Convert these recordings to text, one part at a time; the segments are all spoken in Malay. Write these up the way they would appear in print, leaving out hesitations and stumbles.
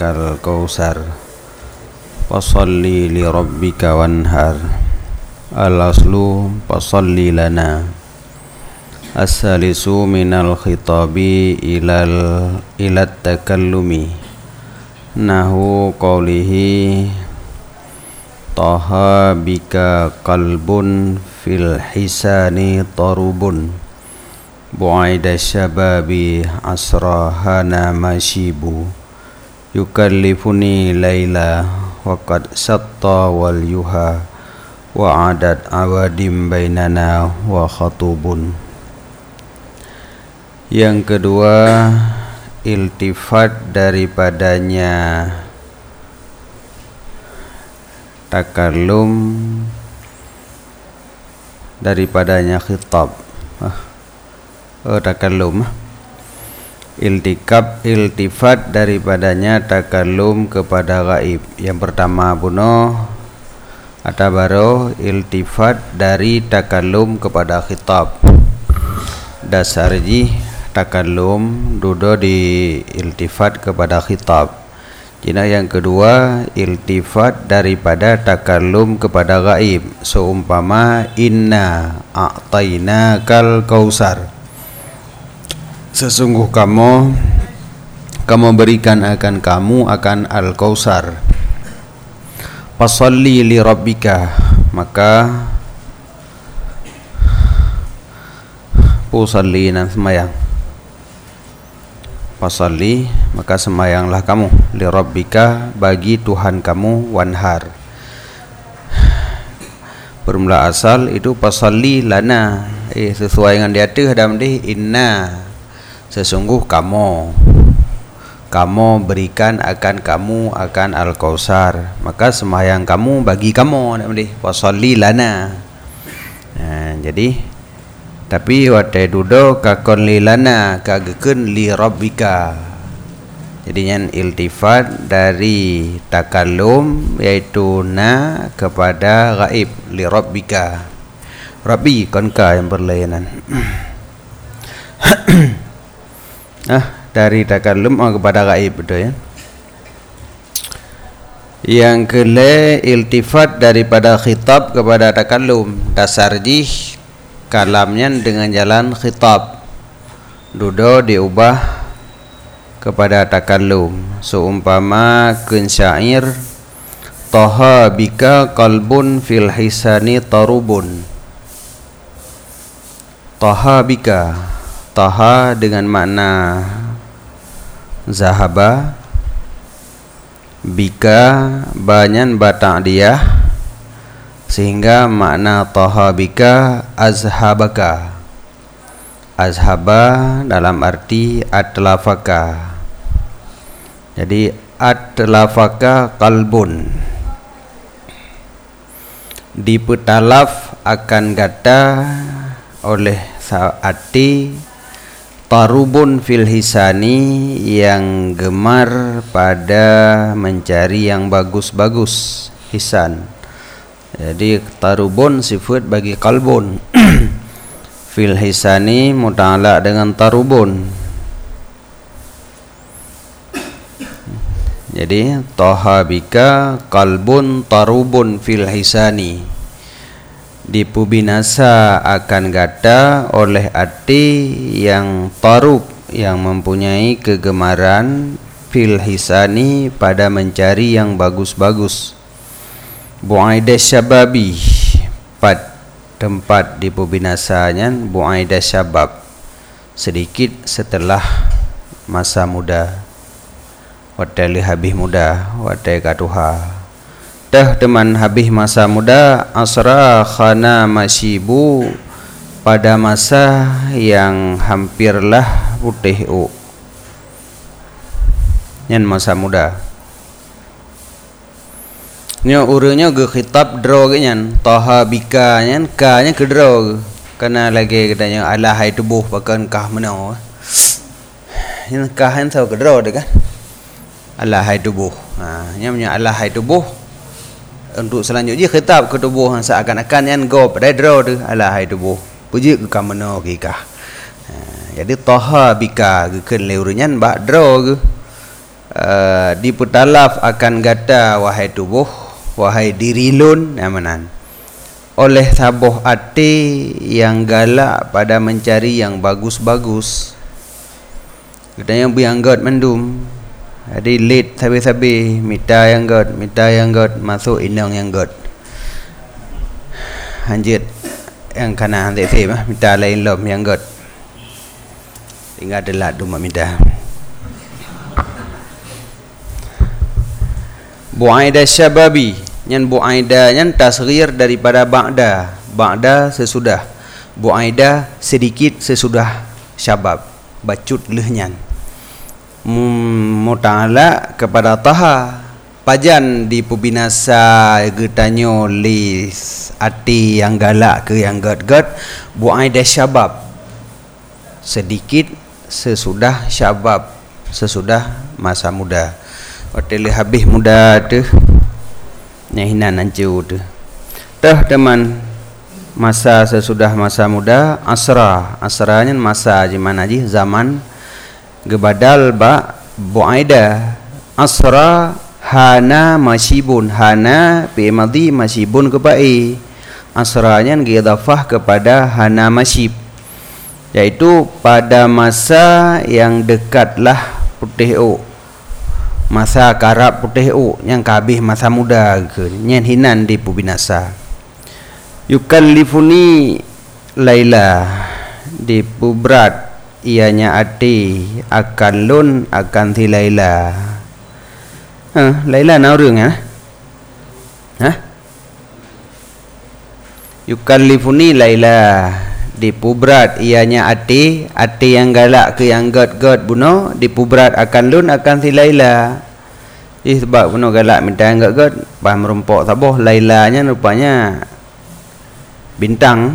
a'tainakal kausar fasalli li rabbika wanhar. Al-aslu fasalli lana. As-salisu minal khitabi ilat takallumi nahu qawlihi taha bika qalbun fil hisani tarubun bu'aida syababi asrahana masyibu yukallifuni layla waqad satta wal yuha wa'adat awadim bainana wa khatubun. Yang kedua, iltifat daripadanya takallum, daripadanya khitab. Takallum. Iltifat daripadanya takallum kepada ghaib. Yang pertama bunuh atabaro iltifat dari takallum kepada khitab. Dasarji takallum dudo di iltifat kepada khitab. Jina yang kedua iltifat daripada takallum kepada ghaib. Seumpama inna a'tainakal kausar, sesungguh kamu berikan akan kamu akan al-kausar. Fasalli li rabbika, maka usalli dan semayang. Fasalli, maka semayanglah kamu li rabbika, bagi Tuhan kamu, wanhar. Bermula asal itu fasalli lana, sesuai dengan di atas dalam di inna, sesungguh kamu berikan akan kamu akan al-kausar, maka semayang kamu bagi kamu dalam di fasalli lana. Jadi tapi watai dudo kakon lilana kagekun li rabbika. Jadinya iltifat dari takallum yaitu na kepada ghaib li rabbika. Rabbi konka yang berlayanan. Dari takallum kepada ghaib, betul ya. Yang kedua iltifat daripada khitab kepada takallum. Dasarji kalamnya dengan jalan khitab, dudo diubah kepada takallum. Seumpama kun syair taha bika qalbun fil hisani tarubun. Taha bika, taha dengan makna zahaba, bika banyan batang dia, sehingga makna taha bika azhabaka. Azhaba dalam arti atlafaka. Jadi atlafaka qalbun, dipetalaf akan gata oleh hati, tarubun fil hisani, yang gemar pada mencari yang bagus-bagus, hisan. Jadi tarubun sifat bagi qalbun. Fil hisani muta'alaq dengan tarubun. Jadi taha bika qalbun tarubun fil hisani, dipubinasa akan gata oleh hati yang tarub, yang mempunyai kegemaran, fil hisani pada mencari yang bagus-bagus. Bu'aida syababi, tempat dipubinasanya bu'aida syabab, sedikit setelah masa muda. Watai habis muda, watai katuha. Dah teman habis masa muda, asra khana masyibu, pada masa yang hampirlah putih yang masa muda. Nya urangnya ge khitab draw genyan taha bika nyan ka nya ke draw kana lagi katanya alahai tubuh pakan kah menau nya kah han sau ke draw de kan alahai tubuh. Nya punya alahai tubuh untuk selanjutnya khitab ke tubuh seakan-akan yang go pada draw tu alahai tubuh puji ke kamano ke kah. Jadi taha bika ke ken leurinyan ba draw ke diputalaf akan gata wahai tubuh, wahai diri lun amanan, oleh sabuh hati yang galak pada mencari yang bagus-bagus. Katanya bianggot mendum, jadi lead sabi-sabi minta yang god masuk inang yang god hanjit yang kana hantik mah minta lain lom yang god tinggal delat rumah minta. Bu'aida syababi, nyan bu'aida nyan tasghir daripada ba'da sesudah, bu'aida sedikit sesudah syabab, bacut lehnya. Muta'ala kepada taha pajan di pubinasa getanyo lis ati yang galak ke yang gad bu'aida syabab, sedikit sesudah syabab, sesudah masa muda. Hotel habis muda tu nyahinan ancu tu dah teman masa sesudah masa muda asranya masa di mana ji zaman gebadal ba buaida asra hana masibun, hana fi madhi masibun kepai asranya idafah kepada hana masib, yaitu pada masa yang dekatlah putih masa karab putih yang kabih masa muda ke nyen hinan di pubinasa. Yukallifuni Laila, di pubrat ianya ati akan lun akan si Laila. Laila nau rương Yukallifuni Laila, di pubrat ianya ati yang galak ke yang god buno, di pubrat akan lun akan si Laila. Sebab buno galak minta yang god bah merumpok saboh Lailanya rupanya bintang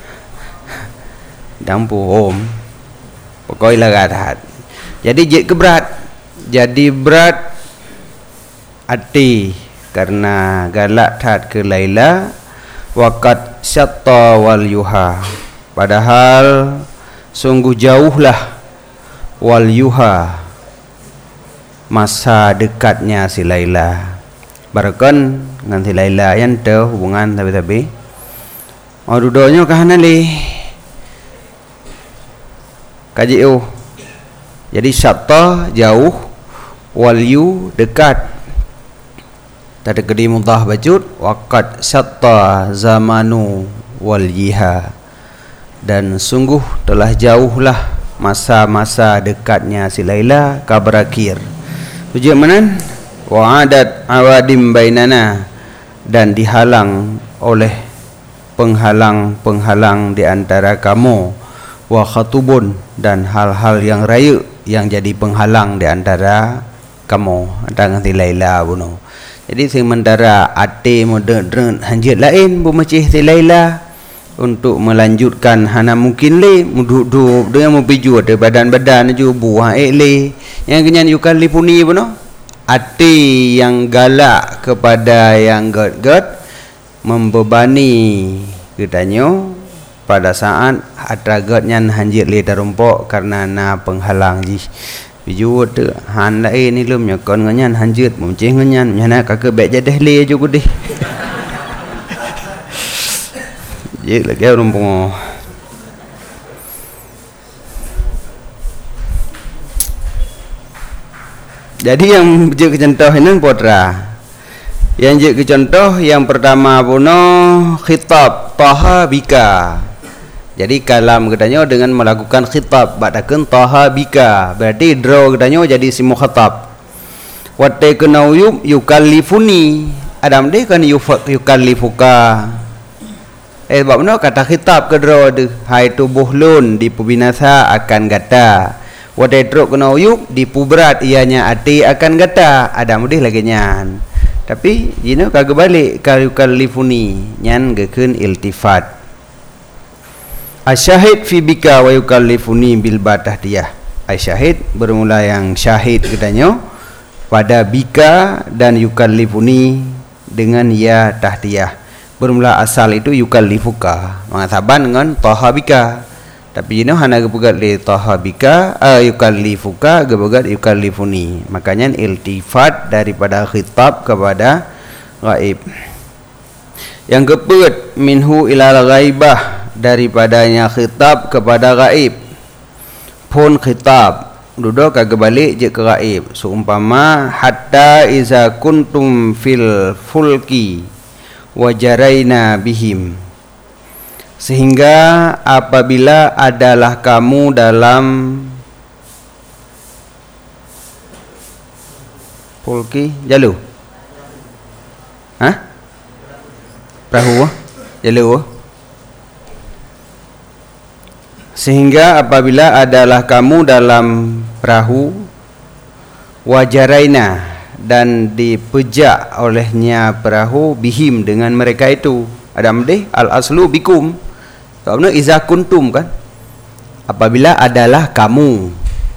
dampu om pokoknya gadat. Jadi jik kebrat, jadi berat ati karena galak tat ke Laila. Waqad syatta wal yuha, padahal sungguh jauhlah wal yuha masa dekatnya si Laila. Barakon dengan si Laila yang ada hubungan tapi dudonya kahana li kaji jadi syatta jauh, wal yu dekat. Tadi kedi mudah bacut waqad syatta zamanu wal yiha, dan sungguh telah jauhlah masa-masa dekatnya si Laila ka berakhir. Tujuan mana? Wa'adat awadim bainana, dan dihalang oleh penghalang-penghalang di antara kamu, wa khatubun, dan hal-hal yang raya yang jadi penghalang di antara kamu antara si Laila bunuh. Jadi sementara ate modern hanjit lain bermacih si Laila untuk melanjutkan hana mungkin le muduk-duk dengan mempiju ada badan-badan ju buah le yang kenyan yukallifuni buno ate yang galak kepada yang god membebani katanya pada saat atragat-nyan hanjit le darumpok karena na penghalang ji biju tu han lain ni lum nyakon nganyan hanjit muncih nganyan nyana kakak baik jadah le juga deh. Je lagi rumpung. Jadi yang je ke contoh ini potra. Yang je ke contoh yang pertama puno khitab taha bika. Jadi kalam katanya dengan melakukan khitab badakan taha bika, berarti draw katanya jadi si mukhatab. Wa takunau yukallifuni adam deh kan yukallifuka. Sebab mana kata khitab ke draw de hai tubuh lun di pubinasa akan gata. Wa tatruk kunau di pubrat ianya ati akan gata, adam deh lagi nyan. Tapi jino kagak balik ka yukallifuni nyan gekeun iltifat. Asyahid fi bika wa yukallifuni bil batahdiyah. Asyahid bermula yang syahid katanya pada bika dan yukallifuni dengan ya tahdiyah. Bermula asal itu yukallifuka, mengasaban dengan taha bika. Tapi ini hana gepegat li tahabika yukallifuka gepegat yukallifuni. Makanya iltifat daripada khitab kepada ghaib. Yang keempat, minhu ilal ghaibah, daripadanya khitab kepada ghaib. Pun khitab duduk kagak balik je ke ghaib. Seumpama hatta iza kuntum fil fulki wajaraina bihim, sehingga apabila adalah kamu dalam fulki jalu, perahu jalu, sehingga apabila adalah kamu dalam perahu wajaraina, dan dipejak olehnya perahu bihim, dengan mereka itu. Ada amdih al aslu bikum, kalau iza kuntum kan, apabila adalah kamu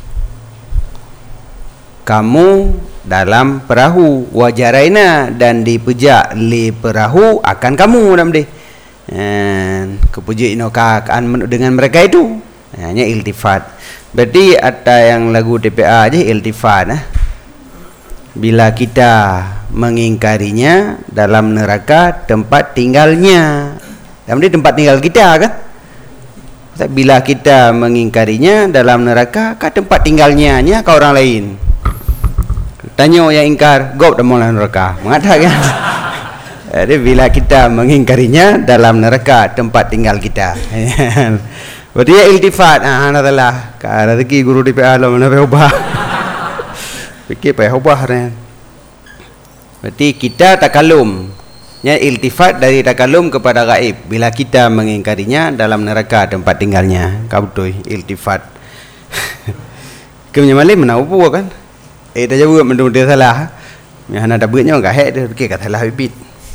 dalam perahu wajaraina, dan dipejak li perahu akan kamu. Ada amdih kepujik inokaan dengan mereka itu, hanya iltifat. Berarti ada yang lagu TPA aja iltifat. Bila kita mengingkarinya dalam neraka tempat tinggalnya, dalam ini tempat tinggal kita kan. Bila kita mengingkarinya dalam neraka ke tempat tinggalnya ke orang lain. Tanya yang ingkar, gop dalam neraka, mengatakan. Jadi bila kita mengingkarinya dalam neraka tempat tinggal kita. Berarti ya iltifat. Adalah kalau rezeki guru DPA lo mana ubah. Fikir payah ubah kan. Berarti kita takalum, ya, iltifat dari takalum kepada gaib bila kita mengingkarinya dalam neraka tempat tinggalnya. Kau betul iltifat. Kemudian mana upu kan? Dah jawab mendung dia salah. Yang hana dah buatnya enggak hek dia fikir kata salah bibit.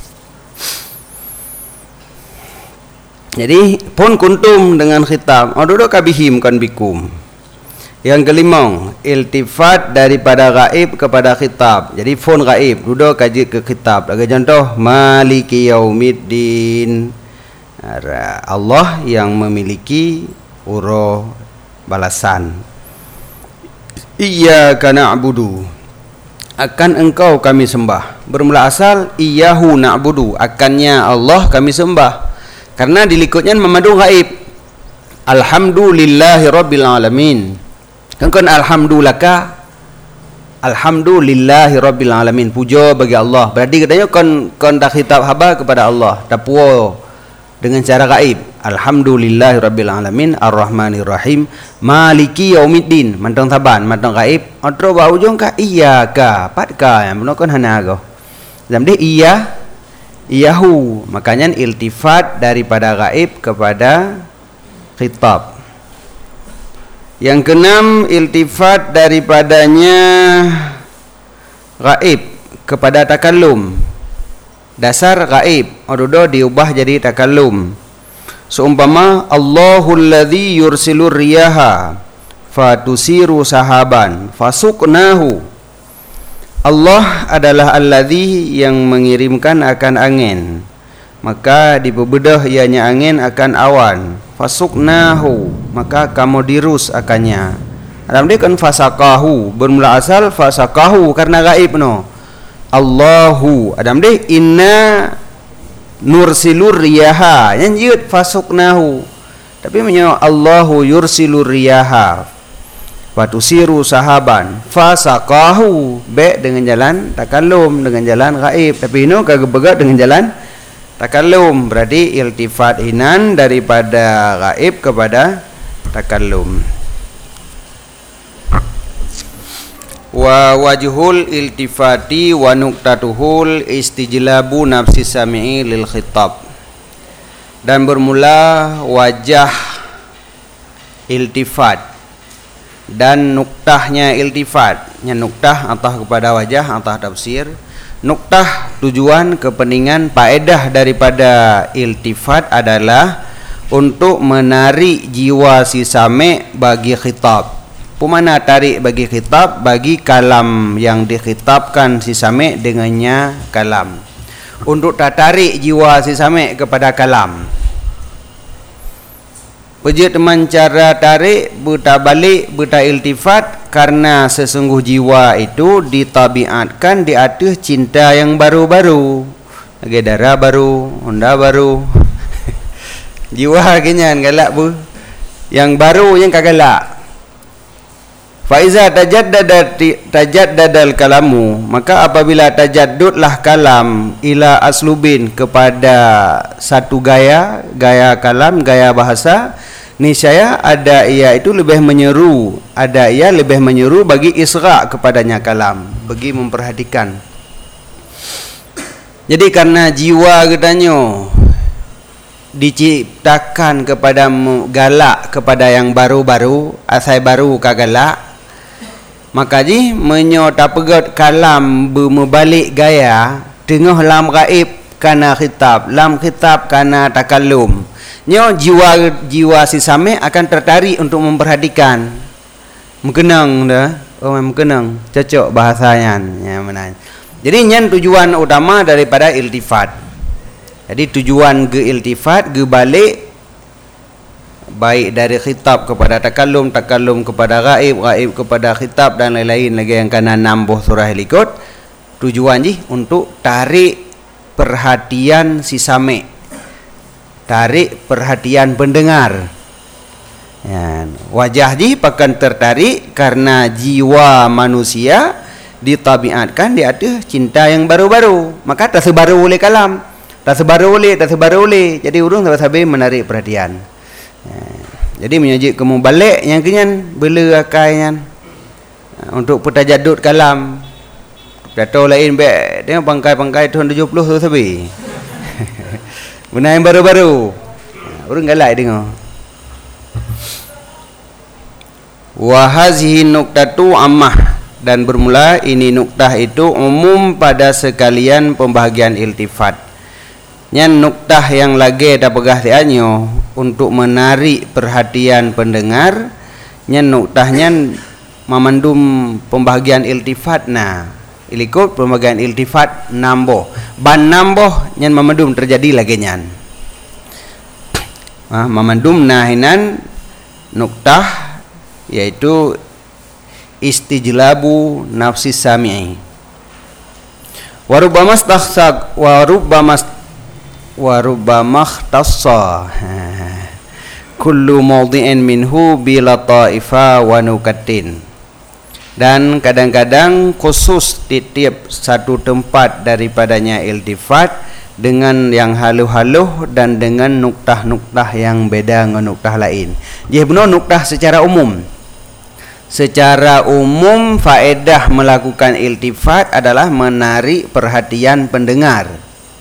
Jadi pun kuntum dengan khitab. Duduk kabihim kan bikum. Yang kelima, iltifat daripada gaib kepada khitab. Jadi phone gaib duduk kaji ke khitab. Lagi contoh, maliki yaumiddin, Allah yang memiliki urus balasan. Iyyaka na'budu, akan engkau kami sembah. Bermula asal iyyahu na'budu, akannya Allah kami sembah. Karena dilikutnya memadu gaib. Alhamdulillahi rabbil alamin. Kan alhamdulillahi rabbil alamin, puja bagi Allah. Berarti katanya kon dah khitab haba kepada Allah, dah puo dengan cara gaib. Alhamdulillahi rabbil alamin arrahmanir rahim maliki yaumiddin, mantong taban mantong gaib. Otro ba ujung ka iyyaka patka yang benar kon hana go. Dalam dia iyahu, makanya iltifat daripada gaib kepada khitab. Yang keenam, iltifat daripadanya gaib kepada takallum. Dasar gaib ododo diubah jadi takallum. Seumpama Allahul ladzi yursilur riyaha fatusiru sahaban fasuqnahu. Allah adalah alladzi yang mengirimkan akan angin, maka dibebedah ianya angin akan awan. Fasuknahu, maka kamu dirus akannya. Dalam dia kan fasakahu, bermula asal fasakahu karena gaib no. Allahu, adam dia inna nursilur riyaha, yang jut fasuknahu. Tapi menyo Allahu yursilur riyaha fatusiru sahaban fasakahu, be dengan jalan takallum, dengan jalan gaib. Tapi ini kagak begat dengan jalan takallum. Berarti iltifat inan daripada gaib kepada takallum. Wa wajhul iltifati wa nuqtatuhul istijlabu nafsi sami'i lil khitab. Dan bermula wajah iltifat dan nuktahnya iltifat. Nya nuktah atah kepada wajah, atah tafsir. Nuktah tujuan kepentingan faedah daripada iltifat adalah untuk menarik jiwa si sami' bagi khitab. Pemana tarik bagi khitab? Bagi kalam yang dikhitabkan si sami' dengannya kalam. Untuk tarik jiwa si sami' kepada kalam. Pejut teman cara tarik, buta balik, buta iltifat, karena sesungguh jiwa itu ditabiatkan di atas cinta yang baru-baru. Lagi darah baru, Honda baru. Jiwa kenyan galak bu. Yang baru yang kagalak. Faiza tajaddadal kalamu, maka apabila tajaddudlah kalam ila aslubin kepada satu gaya kalam, gaya bahasa, niscaya ada ia itu lebih menyeru, bagi isra' kepadanya kalam, bagi memperhatikan. Jadi karena jiwa katanya diciptakan kepada galak kepada yang baru-baru, asai baru kagalak, maka ji menyota pegat kalam bermebalik gaya tengah lam gaib kana khitab, lam khitab kana takallum. Nyo jiwa si same akan tertarik untuk memperhatikan. Mengkenang dah, mengkenang, cocok bahasanya. Ya mana. Jadi nyan tujuan utama daripada iltifat. Jadi tujuan ke iltifat, ke balik, baik dari khitab kepada takallum, takallum kepada gaib, gaib kepada khitab dan lain-lain lagi yang kena nambah surah likut. Tujuan ji untuk tarik perhatian si same, tarik perhatian pendengar. Ya, wajah ji akan tertarik karena jiwa manusia ditabiatkan di atas cinta yang baru-baru. Maka tak sebaru oleh kalam, tak sebaru oleh. Jadi urung sampai menarik perhatian. Ya, jadi menyajik kamu balik yang kenyan bela akainya untuk petajadud kalam. Dato lain baik tengok pangkai tahun 70 tu sabi. Benar yang baru-baru. Urang galak tengok. Wa hazihi nuqtatu ammah, dan bermula ini nuktah itu umum pada sekalian pembahagian iltifat. Nyan nuktah yang lagi dah pegah tianyo untuk menarik perhatian pendengar. Nyan nuktahnya memandum pembahagian iltifat ilikut pembagian iltifat namboh. Ban namboh nyan memandum terjadi lagi nyan. Memandum nahinan nuktah yaitu istijlabu nafsi sami'i. Warubbama stakhsaq warubbama ikhtassa kullu mawdi'in minhu bila ta'ifa wa nukatin. Dan kadang-kadang khusus tiap satu tempat daripadanya iltifat dengan yang haluh-haluh dan dengan nuktah-nuktah yang beda dengan nuktah lain. Jadi benar nuktah secara umum. Secara umum faedah melakukan iltifat adalah menarik perhatian pendengar.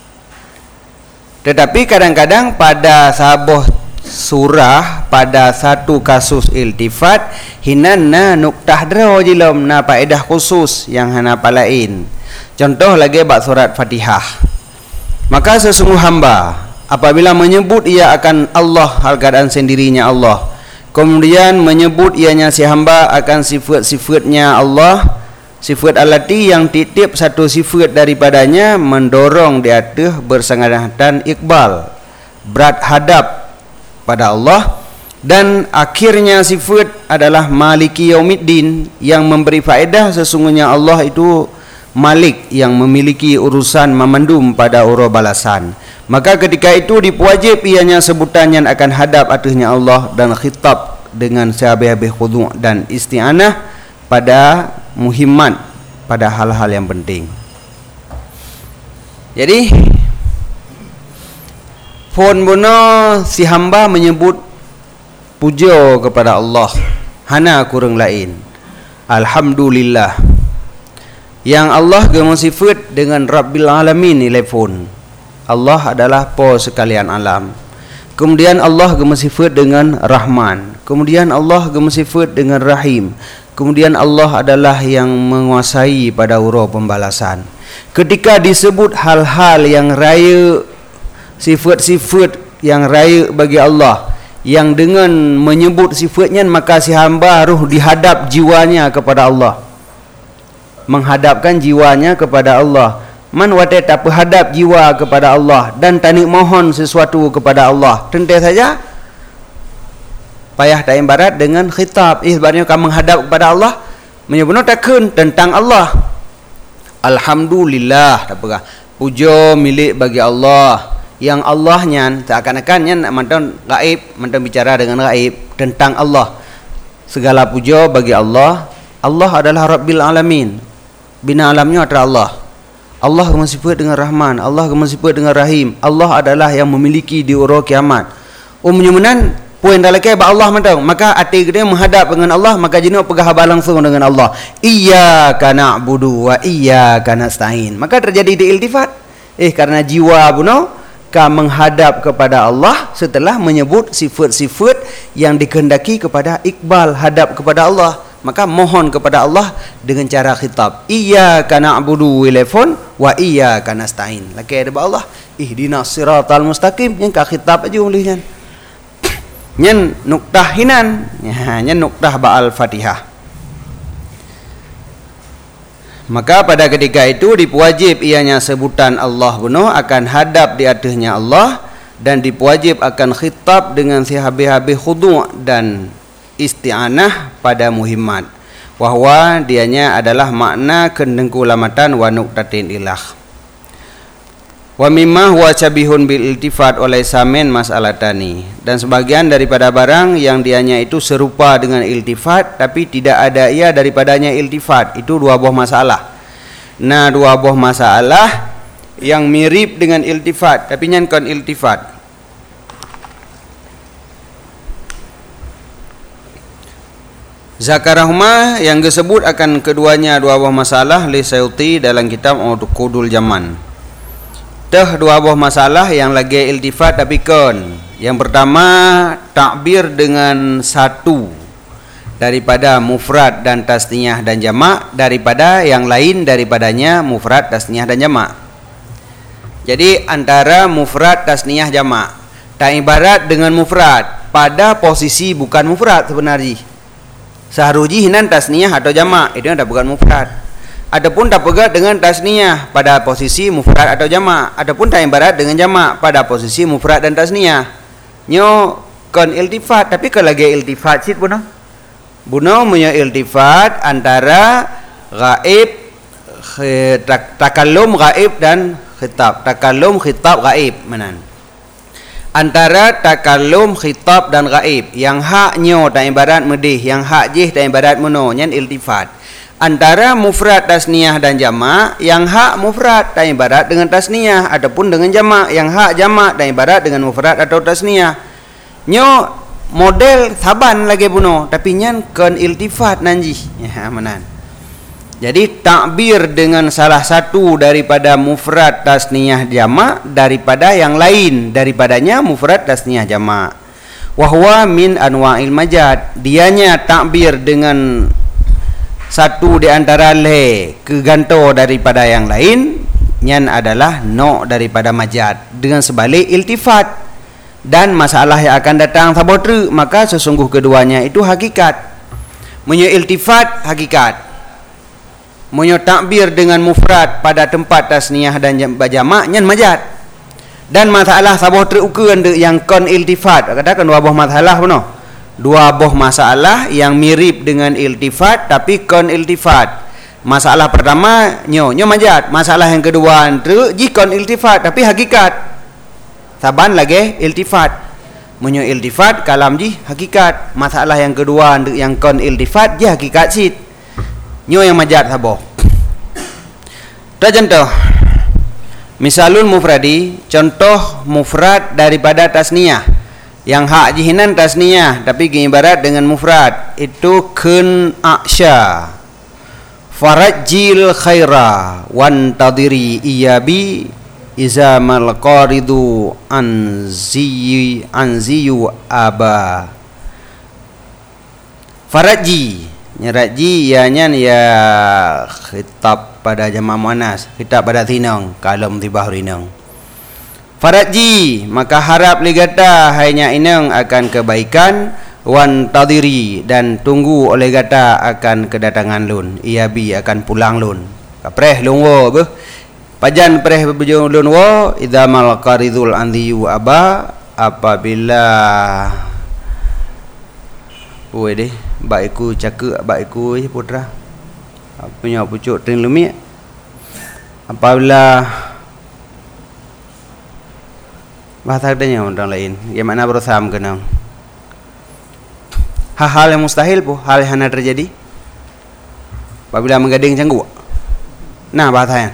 Tetapi kadang-kadang pada sabuh surah, pada satu kasus iltifat hinanna nuktah draw jilom na faedah khusus yang hana palain. Contoh lagi bab surat Fatihah. Maka sesungguh hamba apabila menyebut ia akan Allah hal keadaan sendirinya Allah, kemudian menyebut ianya si hamba akan sifat-sifatnya Allah, sifat alati yang titip satu sifat daripadanya mendorong di atas bersangatan iqbal, berat hadap pada Allah, dan akhirnya sifat adalah maliki yaumiddin yang memberi faedah sesungguhnya Allah itu malik yang memiliki urusan memandum pada urus balasan. Maka ketika itu dipuajib ianya sebutan yang akan hadap atasnya Allah dan khitab dengan sehabis-habis khudu' dan isti'anah pada muhimmat, pada hal-hal yang penting. Jadi pun buno si hamba menyebut puja kepada Allah hana kurang lain. Alhamdulillah. Yang Allah gema sifat dengan Rabbil Alamin nilai pun. Allah adalah po sekalian alam. Kemudian Allah gema sifat dengan Rahman. Kemudian Allah gema sifat dengan Rahim. Kemudian Allah adalah yang menguasai pada urus pembalasan. Ketika disebut hal-hal yang raya, sifat-sifat yang raya bagi Allah, yang dengan menyebut sifatnya maka si hamba harus dihadap jiwanya kepada Allah, menghadapkan jiwanya kepada Allah. Man wate tak hadap jiwa kepada Allah dan tanik mohon sesuatu kepada Allah, tentu saja payah tak ibarat dengan khitab. Sebabnya kamu menghadap kepada Allah, menyebut takun tentang Allah. Alhamdulillah, tak apa. Puja milik bagi Allah. Yang Allahnya seakan-akan nya nak mantan gaib, mantan bicara dengan gaib tentang Allah. Segala puja bagi Allah. Allah adalah Rabbil Alamin. Bina alamnya adalah Allah. Allah bersifat dengan Rahman, Allah bersifat dengan Rahim. Allah adalah yang memiliki di hari kiamat. Menyumenan poin dalam ke Allah mantau, maka hati kita menghadap dengan Allah, maka jenuh pegah langsung dengan Allah. Iyyaka na'budu wa iyyaka nasta'in. Maka terjadi di iltifat. Karena jiwa buno ka menghadap kepada Allah setelah menyebut sifat-sifat yang dikehendaki kepada iqbal hadap kepada Allah, maka mohon kepada Allah dengan cara khitab. Iyyaka na'budu wa iyyaka nasta'in. Laki ada Allah, ihdinas siratal mustaqim, yang ka khitab aja olehnya. Nyen nuktah hinan, nyen nuktah ba'al Fatihah. Maka pada ketika itu dipuajib ianya sebutan Allah bunuh akan hadap di atasnya Allah, dan dipuajib akan khitab dengan sehabis-habis khudu' dan isti'anah pada muhimmat, wahwa dianya adalah makna kendengkulamatan wa nuktatin ilah. Wa mimma huwa syabihun bil iltifat oleh samin mas'alatani, dan sebagian daripada barang yang dianya itu serupa dengan iltifat tapi tidak ada ia daripadanya iltifat, itu dua buah masalah. Nah, dua buah masalah yang mirip dengan iltifat tapi nyankon iltifat. Zakarahuma yang disebut akan keduanya dua buah masalah li Sayuti dalam kitab Qudul Zaman. Dah dua buah masalah yang lagi iltifat tapi kon. Yang pertama takbir dengan satu daripada mufrad dan tasniyah dan jamak daripada yang lain daripadanya mufrad, tasniyah dan jamak. Jadi antara mufrad, tasniyah, jamak tak ibarat dengan mufrad pada posisi bukan mufrad sebenarnya. Seharuji hinan tasniyah atau jamak itu dah bukan mufrad. Adapun tak pegat dengan tasniyah pada posisi mufrad atau jamak. Adapun tak ibarat dengan jamak pada posisi mufrad dan tasniyah. Nyo kon iltifat, tapi kalau lagi iltifat sit buno. Buno punya iltifat antara ghaib, takallum ghaib dan khitab. Takallum, khitab, ghaib menan. Antara takallum, khitab dan ghaib, yang hak nyo tak ibarat medih, yang hak jih tak ibarat mono, nyen iltifat. Antara mufrad, tasniyah dan jamak, yang hak mufrad tak ibarat dengan tasniyah, adapun dengan jamak, yang hak jamak tak ibarat dengan mufrad atau tasniyah. Nyo model saban lagi buno, tapi nyan kon iltifat nanji. Ya manan. Jadi takbir dengan salah satu daripada mufrad, tasniyah, jamak daripada yang lain daripadanya mufrad, tasniyah, jamak. Wahwa min anwa'il majad. Dianya takbir dengan satu di antara le keganto daripada yang lain, nyan adalah no daripada majad. Dengan sebalik iltifat dan masalah yang akan datang sabotru, maka sesungguh keduanya itu hakikat. Menyo iltifat hakikat, menyo takbir dengan mufrad pada tempat tasniyah dan jamak nyan majad. Dan masalah sabotru ukuran yang kon iltifat, katakan dua buah masalah benar. Dua buah masalah yang mirip dengan iltifat tapi kon iltifat. Masalah pertama nyo majad. Masalah yang kedua tu jikon iltifat tapi hakikat. Saban lagi iltifat. Menyo iltifat kalam ji hakikat. Masalah yang kedua yang kon iltifat ji hakikat sit. Nyo yang majad sabo. Ta contoh. Misalun mufradi, contoh mufrad daripada tasniyah. Yang hak jihinan tasniyah tapi ibarat dengan mufrad, itu kun aksya farajil khaira wan tadiri iyabi izamal qaridu anziyu aba. Faraji nyeraji ianya ya khitab pada jamak muannas, khitab pada tinang kalam tibah rinang. Faraji, maka harap ligata hanya inang akan kebaikan, wan tadiri, dan tunggu oleh gata akan kedatangan lun, iabi akan pulang lun. Kapreh lun wo beh. Pajan preh bejung lun wo idzamal qaridul andiyu aba, apabila Oi deh, baiku cakap baiku putra. Punya pucuk teng lumik. Apabila bahasa adanya orang lain, yang mana berusaha mengenang hal-hal yang mustahil po, hal yang hanya terjadi apabila menggading canggu. Nah bahasanya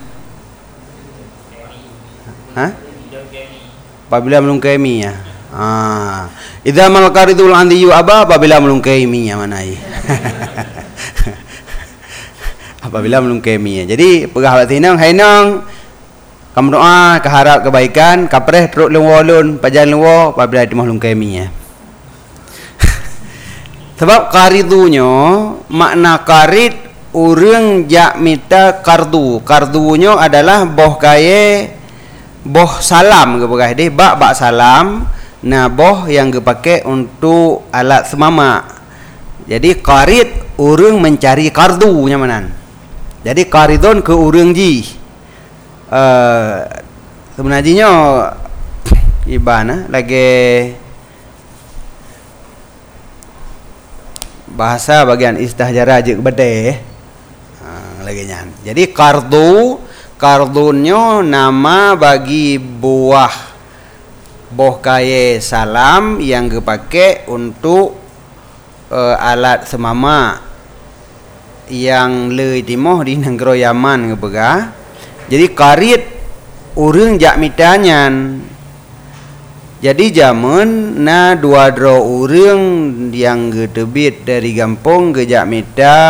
apabila melungkai ya. Idza mal qaridul andiyu aba, apabila melungkai ya mana ai. Apabila melungkai ya. Jadi pegah batinang hainang kamu doa keharap kebaikan, kapreh teruk lewolun, pajan lewo apabila dimah melungkai ya. Sebab qaridunya makna qarid urang jak minta kardu. Kardunya adalah boh kaye boh salam ke bekas deh, bak salam. Nah boh yang dipakai untuk alat semama. Jadi qarid urang mencari kardu nyamanan. Jadi qaridun ke urang ji. Sebenarnya ibana lagi bahasa bagian istihjara je bedeh. Lagi nyan. Jadi kardunyo nama bagi buah boh kaye salam yang dipakai untuk alat semama yang le timoh di negara Yaman ngebega. Jadi qarid urang jak mitanyan. Jadi zaman na dua dro urang yang getebit dari kampung ke jak mita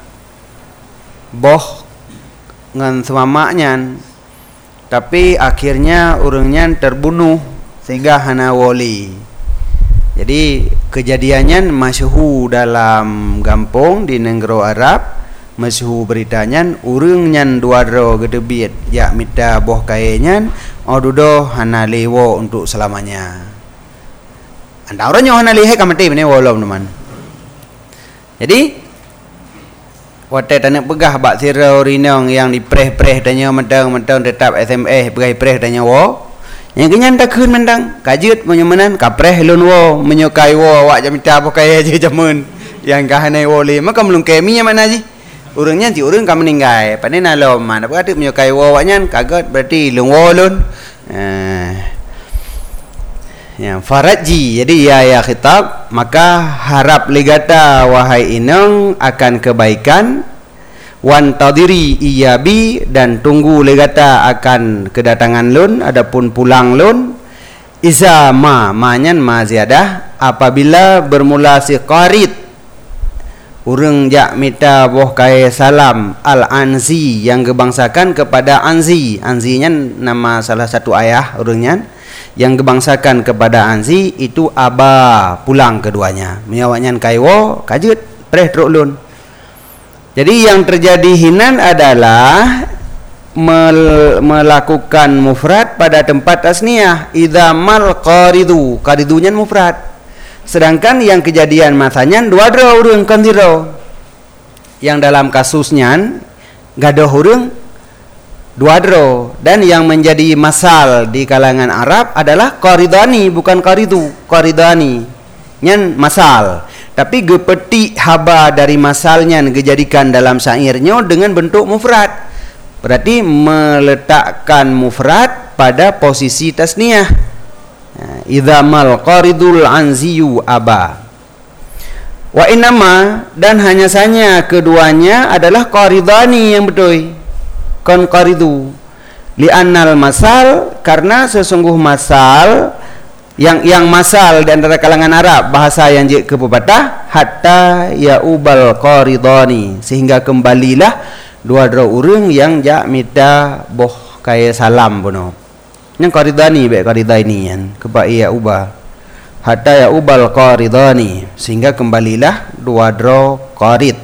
boh ngan semamaknya. Tapi akhirnya urangnya terbunuh sehingga hana wali. Jadi kejadiannya masyhur dalam kampung di negara Arab. Masyhur beritanya urangnya dua dro getebit jak mita boh kayenya odudo hana lewo untuk selamanya. Anda orangnya hana lehe kamati bene wolom teman. Jadi wate tanak pegah bak sira rinong yang dipreh-preh tanya mentang-mentang tetap SMS preh-preh tanya wo. Yang kenyan tak keun mendang kajut menyemenan kapreh lun wo menyukai wo wak jamita boh kaya je jamun yang kahane wo le maka melung keminya mana ji. Urangnya si urang ka meninggal. Panen alom mana berarti menyukai wo waknya kaget berarti lung wo lun. Ya faraji. Jadi ya khitab maka harap ligata wahai inang akan kebaikan, wan tadiri iyabi dan tunggu ligata akan kedatangan lun adapun pulang lun. Iza manyan ma ziyadah apabila bermula si qarid urang jak mita boh kaya salam al-Anzi yang gebangsakan kepada Anzi. Anzinya nama salah satu ayah urangnya yang gebangsakan kepada Anzi itu aba pulang keduanya. Menyawaknya kaiwo kajut preh truk lun. Jadi yang terjadi hinan adalah melakukan mufrad pada tempat tasniyah. Idza mal qaridu, qaridunya mufrad. Sedangkan yang kejadian masanya dua dro urang kandiro. Yang dalam kasusnya gadoh urang dua dro, dan yang menjadi masal di kalangan Arab adalah qaridani bukan qaridu. Qaridani nyan masal, tapi gepeti haba dari masalnya dijadikan dalam syairnya dengan bentuk mufrad. Berarti meletakkan mufrad pada posisi tasniyah. Idza mal qaridul anziyu aba. Wa inama dan hanya saja keduanya adalah qaridani yang betul. Kon qaridu li'annal masal karena sesungguh masal yang masal di antara kalangan Arab bahasa yang je ke pepatah hatta yaubal qaridani sehingga kembalilah dua dua urang yang jak mita boh kaya salam bono. Yang qaridani baik qaridaini yan kepa ia ubah hatta ya ubal qaridani sehingga kembalilah dua dro qarid.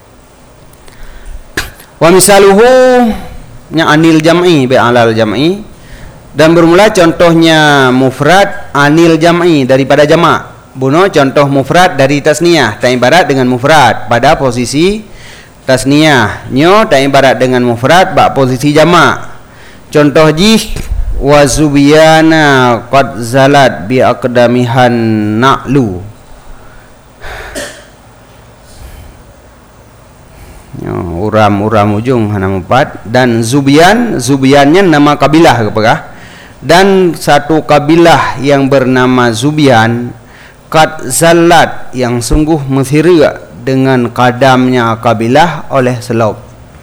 Wa misaluhu nya anil jam'i bi alal jam'i dan bermula contohnya mufrad anil jam'i daripada jamak. Buno contoh mufrad dari tasniyah tak ibarat dengan mufrad pada posisi tasniyah. Nyo tak ibarat dengan mufrad bak posisi jamak. Contoh jih wa zubiyana qad zalat bi aqdamihan na'lu. Uram ujung nama 4. Dan Zubiannya nama kabilah kepada. Dan satu kabilah yang bernama Zubian qad zallat yang sungguh mesira dengan kadamnya kabilah oleh selop.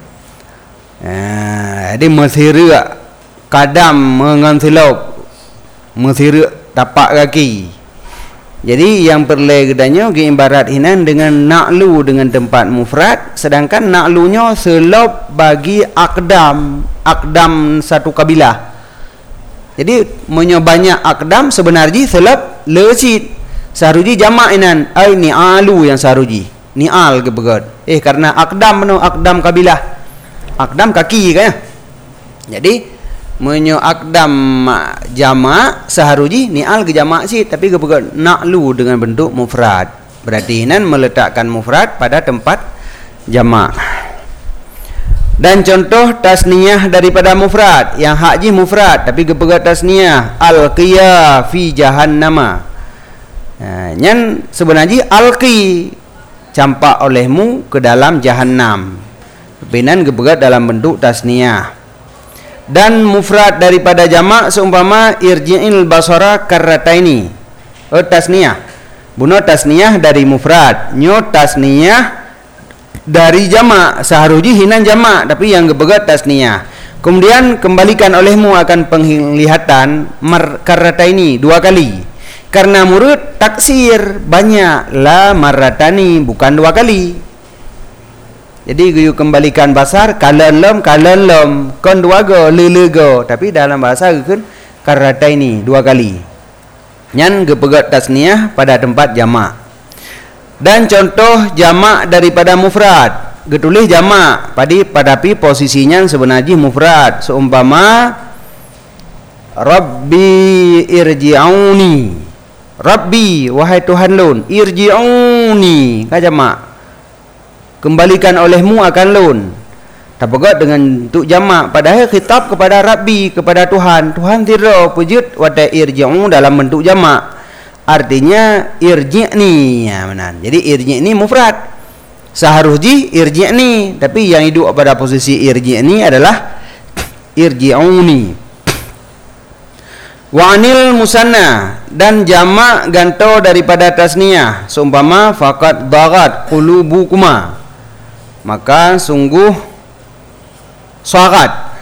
Jadi mesira kadam dengan selop, mesira tapak kaki. Jadi yang perlegedanya ibarat hinan dengan na'lu dengan tempat mufrad, sedangkan na'lunya selop bagi akdam satu kabilah. Jadi banyak akdam sebenarnya selop lesit. Saruji jamak inan, ni alu yang saruji. Ni al ke begat. Karena akdam kabilah. Akdam kaki kan. Jadi akdam jamak saharuji ni al ke jamak sih, tapi kebegat na'lu dengan bentuk mufrad. Berarti inan meletakkan mufrad pada tempat jamak. Dan contoh tasniyah daripada mufrad yang hakji mufrad tapi kebegat tasniyah alqiya fi jahannama. Nyan sebenarnya alqi campak olehmu ke dalam jahannam. Binan kebegat dalam bentuk tasniyah. Dan mufrad daripada jamak seumpama irji'il basara karrataini. Tasniyah. Buno tasniyah dari mufrad, nyo tasniyah dari jamak. Saharuji hinan jamak tapi yang kebegat tasniyah. Kemudian kembalikan olehmu akan penglihatan karrataini 2 kali. Karena murid taksir banyak la marratani bukan 2 kali. Jadi you kembalikan basar kalan lom kon 2 go lele tapi dalam bahasa kan karrataini 2 kali. Nyan gepegat tasniyah pada tempat jamak. Dan contoh jamak daripada mufrad, getulis jamak padapi posisinya sebenarnya mufrad. Seumpama Rabbi irji'uni. Rabbi wahai Tuhan lun, irji'uni ka jamak. Kembalikan olehmu akan lun. Tapagat dengan untuk jamak, padahal khitab kepada Rabbi, kepada Tuhan. Tuhan tidak pujud wata irji'u dalam bentuk jamak. Artinya irji'ni. Jadi irji'ni mufrad. Saharuji irji'ni, tapi yang hidup pada posisi irji'ni adalah irji'uni. Wa'anil musanna, dan jamak ganto daripada tasniyah. Seumpama faqad dagat qulubukuma, maka sungguh sagat.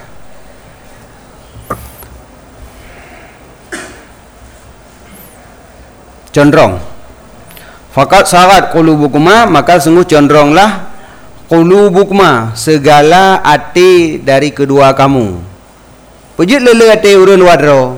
Condrong. Faqad sagat qulubukuma, maka sungguh condronglah qulubukuma, segala hati dari kedua kamu. Pujud lele hati urun wadro.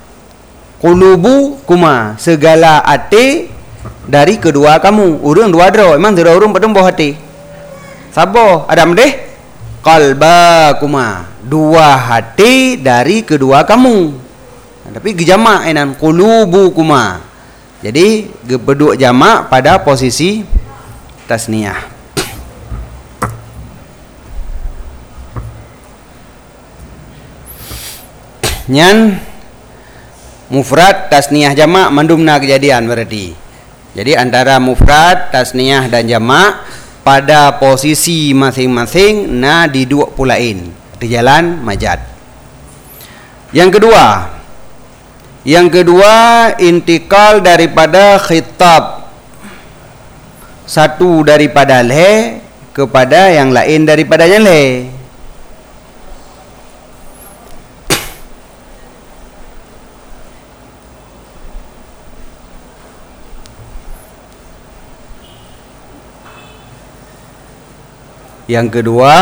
Qulubukuma, segala hati dari kedua kamu. Urun wadro, emang tidak urun pedemboh hati. Sabo ada mendeh qalbakuma, 2 hati dari kedua kamu. Tapi gejamak enan qulubukuma. Jadi gebeduk jamak pada posisi tasniyah. Nyan mufrad tasniyah jamak mandumna kejadian berarti. Jadi antara mufrad tasniyah dan jamak pada posisi masing-masing diduk pulain di jalan majad. Yang kedua intikal daripada khitab satu daripada le kepada yang lain daripadanya le. Yang kedua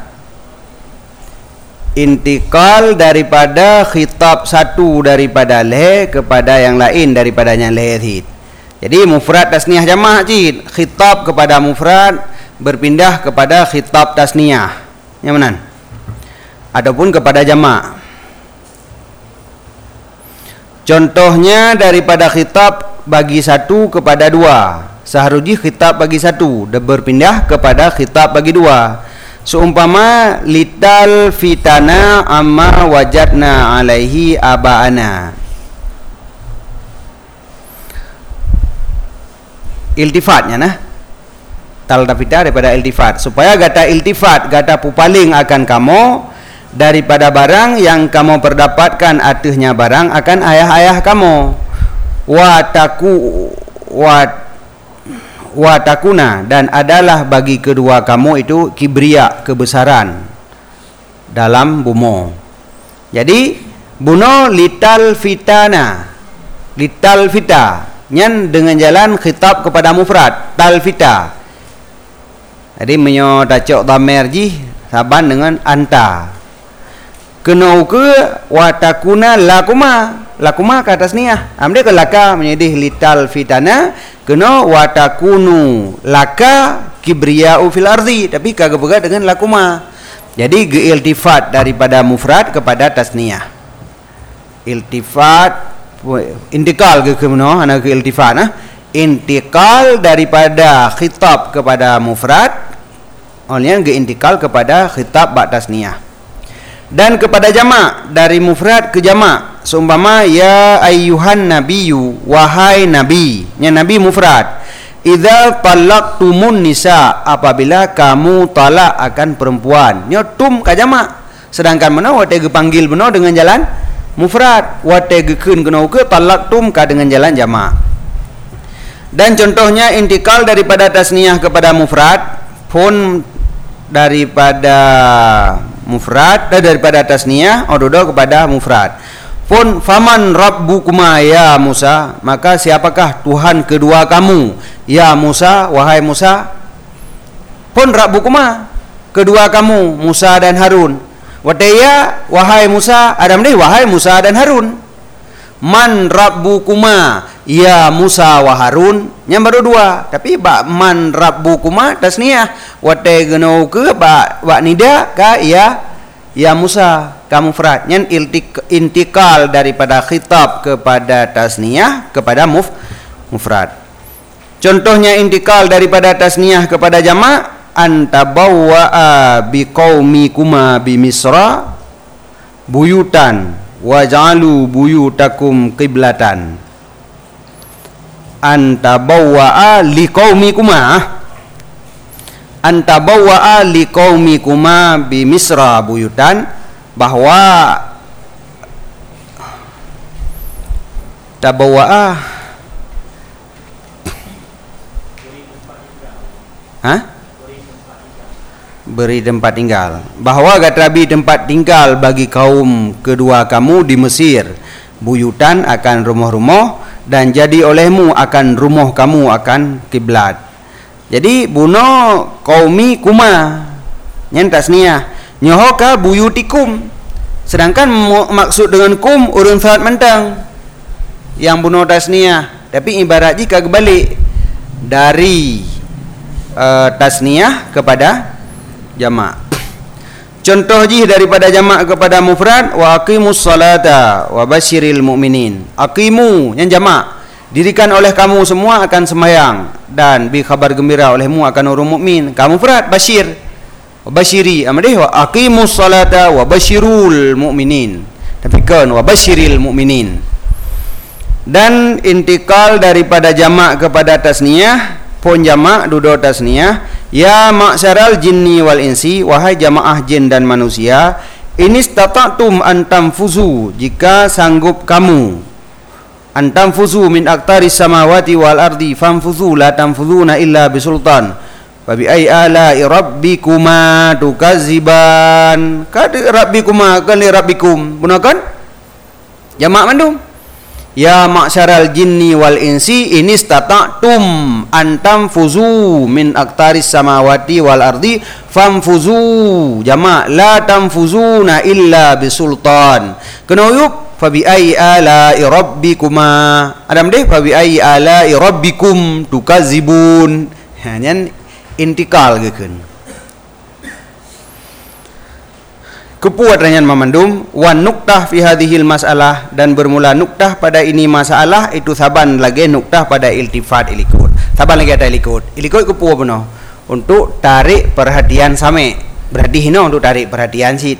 intikal daripada khitab satu daripada le kepada yang lain daripadanya le. Jadi mufrad tasniyah jamak cid, khitab kepada mufrad berpindah kepada khitab tasniyah. Yang mana? Adapun kepada jamak. Contohnya daripada khitab bagi 1 kepada 2. Saharuji khitab bagi 1 dan berpindah kepada khitab bagi 2. Seumpama lital fitana amma wajadna alaihi abaana. Iltifatnya Taltafita daripada iltifat, supaya gata iltifat gata pupaling akan kamu daripada barang yang kamu perdapatkan atihnya barang akan ayah-ayah kamu. Watakuna, dan adalah bagi kedua kamu itu kibria, kebesaran dalam bumo. Jadi buno lital fitana, lital fita nyan dengan jalan khitab kepada mufrad talfita. Jadi menyo tacok damer ji saban dengan anta. Kenau ke watakuna lakuma ke atas niyah. Amde ke laka menjadi lital fitana, kena watakunu laka kibriya'u fil ardi, tapi kagak begat dengan lakuma. Jadi geiltifat daripada mufrad kepada tasniyah. Iltifat intikal ke kemana ana ke iltifat nah. Intikal daripada khitab kepada mufrad, olehnya geintikal kepada khitab ba'da tasniyah. Dan kepada jamak, dari mufrad ke jamak, seumpama ya ayyuhan nabiyyu, wahai nabi, nya nabi mufrad. Idza talaqtumun nisa, apabila kamu talak akan perempuan, nya tum ka jamak. Sedangkan mana wate panggil benar dengan jalan mufrad, wate gekeun kena ke talaqtum ka dengan jalan jamak. Dan contohnya intikal daripada tasniyah kepada mufrad pun daripada mufrad dan daripada tasniyah ododo kepada mufrad. Pun faman rabbukuma ya Musa, maka siapakah Tuhan kedua kamu ya Musa, wahai Musa. Pun rabbukuma, kedua kamu Musa dan Harun. Wataya wahai Musa, Adam deh wahai Musa dan Harun. Man rabbukuma ya Musa wa Harun, yang baru dua, tapi ba man rabbukuma tasniyah, wate genau ke ba nida ka ya Musa kamu mufrad, yang intikal daripada khitab kepada tasniyah kepada mufrad. Contohnya intikal daripada tasniyah kepada jamak, antabawwa'a biqaumikuma bimisra buyutan waj'alu buyutakum qiblatan. Antabawwa'a liqaumikuma, antabawwa'a liqaumikuma bi misra buyutan, bahwa tabawwa'a beri tempat tinggal, bahwa gatrabi tempat tinggal bagi kaum kedua kamu di Mesir, buyutan akan rumah-rumah, dan jadi olehmu akan rumah kamu akan kiblat. Jadi buno qaumi kuma nyen tasniyah, nyohoka buyutikum, sedangkan maksud dengan kum urun salat mentang yang buno tasniyah, tapi ibarat jika kebalik dari tasniyah kepada jamak. Contoh jih daripada jamak kepada mufrad, wa aqimus salata wa basyiril mu'minin. Aqimu yang jamak, dirikan oleh kamu semua akan sembahyang, dan bi khabar gembira olehmu akan orang mukmin. Kamu mufrad basyir, wa basyiri amadih wa aqimus salata wa basyirul mu'minin, tapi kan wa basyiril mu'minin. Dan intikal daripada jamak kepada tasniyah, pun jamak dudo tasniyah, ya ma'syaral jinni wal insi, wahai jamaah jin dan manusia, inistata'tum an tanfuzu, jika sanggup kamu, an tanfuzu min aqtaris samawati wal ardi fanfuzu la tanfuzuna illa bisultan, wa bi ay ala'i rabbikuma tukaziban. Kad rabbikuma kan li rabbikum, gunakan jamak mandum. Ya ma'syaral jinni wal insi inistata'tum an tanfuzu min aqtaris samawati wal ardi fanfuzu, jamak la tanfuzuna illa bisultan. Kenuyuk fa bi ai ala'i rabbikuma, adam deh fa bi ai ala'i rabbikum tukazibun. Nyan intikal gekeun. Kepuat ranyan memandum wan nuktah fi hadhil masalah, dan bermula nuktah pada ini masalah itu saban lagi nuktah pada iltifat ilikut, saban lagi ada ilikut kepuat benar untuk tarik perhatian same, berarti hino untuk tarik perhatian sit